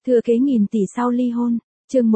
Thừa kế nghìn tỷ sau ly hôn, chương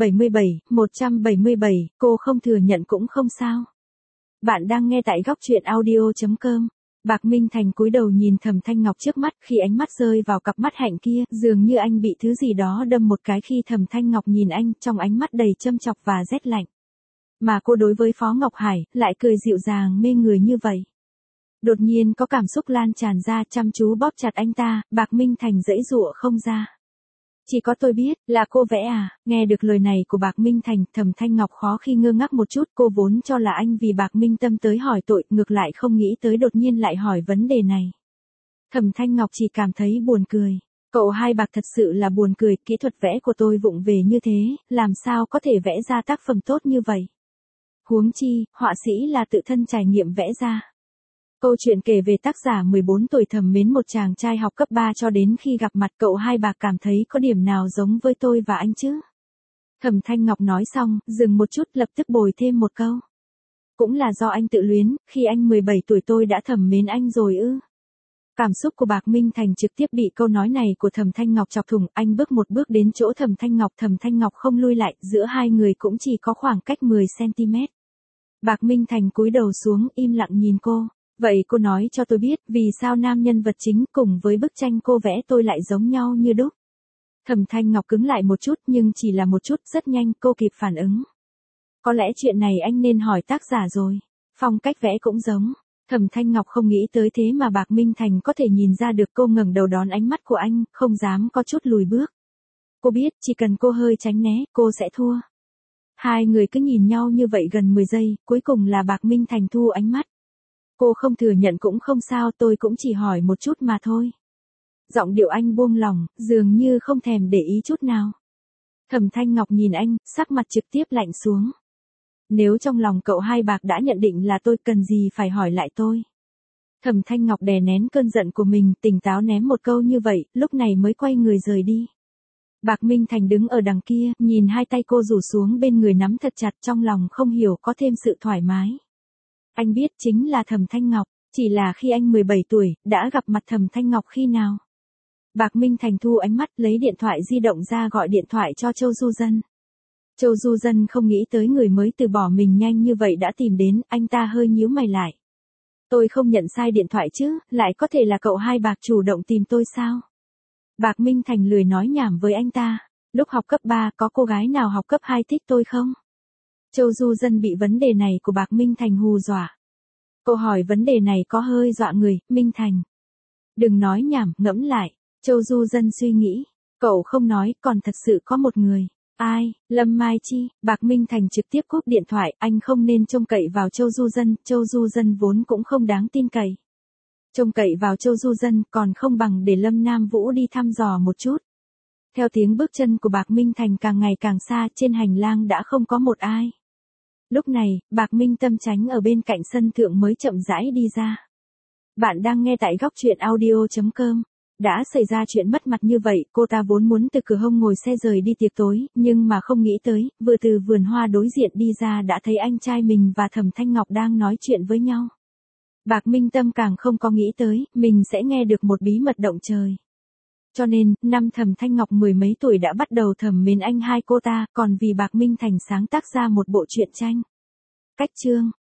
177, cô không thừa nhận cũng không sao. Bạn đang nghe tại góc truyện audio.com. Bạc Minh Thành cúi đầu nhìn Thẩm Thanh Ngọc trước mắt, khi ánh mắt rơi vào cặp mắt hạnh kia, dường như anh bị thứ gì đó đâm một cái. Khi Thẩm Thanh Ngọc nhìn anh, trong ánh mắt đầy châm chọc và rét lạnh. Mà cô đối với Phó Ngọc Hải, lại cười dịu dàng mê người như vậy. Đột nhiên có cảm xúc lan tràn ra, chăm chú bóp chặt anh ta, Bạc Minh Thành giãy giụa không ra. Chỉ có tôi biết, là cô vẽ à? Nghe được lời này của Bạc Minh Thành, Thẩm Thanh Ngọc khó khi ngơ ngác một chút. Cô vốn cho là anh vì Bạc Minh Tâm tới hỏi tội, ngược lại không nghĩ tới đột nhiên lại hỏi vấn đề này. Thẩm Thanh Ngọc chỉ cảm thấy buồn cười. Cậu hai Bạc thật sự là buồn cười, kỹ thuật vẽ của tôi vụng về như thế, làm sao có thể vẽ ra tác phẩm tốt như vậy? Huống chi, họa sĩ là tự thân trải nghiệm vẽ ra. Câu chuyện kể về tác giả 14 tuổi thầm mến một chàng trai học cấp 3 cho đến khi gặp mặt cậu hai Bạc cảm thấy có điểm nào giống với tôi và anh chứ? Thẩm Thanh Ngọc nói xong, dừng một chút lập tức bồi thêm một câu. Cũng là do anh tự luyến, khi anh 17 tuổi tôi đã thầm mến anh rồi ư? Cảm xúc của Bạc Minh Thành trực tiếp bị câu nói này của Thẩm Thanh Ngọc chọc thủng, anh bước một bước đến chỗ Thẩm Thanh Ngọc không lui lại, giữa hai người cũng chỉ có khoảng cách 10cm. Bạc Minh Thành cúi đầu xuống, im lặng nhìn cô. Vậy cô nói cho tôi biết, vì sao nam nhân vật chính cùng với bức tranh cô vẽ tôi lại giống nhau như đúc? Thẩm Thanh Ngọc cứng lại một chút, nhưng chỉ là một chút, rất nhanh cô kịp phản ứng. Có lẽ chuyện này anh nên hỏi tác giả rồi. Phong cách vẽ cũng giống. Thẩm Thanh Ngọc không nghĩ tới thế mà Bạc Minh Thành có thể nhìn ra được. Cô ngẩng đầu đón ánh mắt của anh, không dám có chút lùi bước. Cô biết, chỉ cần cô hơi tránh né, cô sẽ thua. Hai người cứ nhìn nhau như vậy gần 10 giây, cuối cùng là Bạc Minh Thành thu ánh mắt. Cô không thừa nhận cũng không sao, tôi cũng chỉ hỏi một chút mà thôi. Giọng điệu anh buông lỏng, dường như không thèm để ý chút nào. Thẩm Thanh Ngọc nhìn anh, sắc mặt trực tiếp lạnh xuống. Nếu trong lòng cậu hai Bạc đã nhận định là tôi, cần gì phải hỏi lại tôi? Thẩm Thanh Ngọc đè nén cơn giận của mình, tỉnh táo ném một câu như vậy, lúc này mới quay người rời đi. Bạc Minh Thành đứng ở đằng kia, nhìn hai tay cô rủ xuống bên người nắm thật chặt, trong lòng không hiểu có thêm sự thoải mái. Anh biết chính là Thẩm Thanh Ngọc, chỉ là khi anh 17 tuổi, đã gặp mặt Thẩm Thanh Ngọc khi nào? Bạc Minh Thành thu ánh mắt, lấy điện thoại di động ra gọi điện thoại cho Châu Du Dân. Châu Du Dân không nghĩ tới người mới từ bỏ mình nhanh như vậy đã tìm đến, anh ta hơi nhíu mày lại. Tôi không nhận sai điện thoại chứ, lại có thể là cậu hai Bạc chủ động tìm tôi sao? Bạc Minh Thành lười nói nhảm với anh ta. Lúc học cấp 3 có cô gái nào học cấp 2 thích tôi không? Châu Du Dân bị vấn đề này của Bạc Minh Thành hù dọa. Câu hỏi vấn đề này có hơi dọa người, Minh Thành. Đừng nói nhảm, ngẫm lại. Châu Du Dân suy nghĩ. Cậu không nói, còn thật sự có một người. Ai? Lâm Mai Chi. Bạc Minh Thành trực tiếp cúp điện thoại, anh không nên trông cậy vào Châu Du Dân vốn cũng không đáng tin cậy. Trông cậy vào Châu Du Dân còn không bằng để Lâm Nam Vũ đi thăm dò một chút. Theo tiếng bước chân của Bạc Minh Thành càng ngày càng xa, trên hành lang đã không có một ai. Lúc này, Bạc Minh Tâm tránh ở bên cạnh sân thượng mới chậm rãi đi ra. Bạn đang nghe tại góc truyện audio.com. Đã xảy ra chuyện mất mặt như vậy, cô ta vốn muốn từ cửa hông ngồi xe rời đi tiệc tối, nhưng mà không nghĩ tới, vừa từ vườn hoa đối diện đi ra đã thấy anh trai mình và Thẩm Thanh Ngọc đang nói chuyện với nhau. Bạc Minh Tâm càng không có nghĩ tới, mình sẽ nghe được một bí mật động trời. Cho nên, năm Thẩm Thanh Ngọc 10 mấy tuổi đã bắt đầu thầm mến anh hai cô ta, còn vì Bạc Minh Thành sáng tác ra một bộ truyện tranh. Cách chương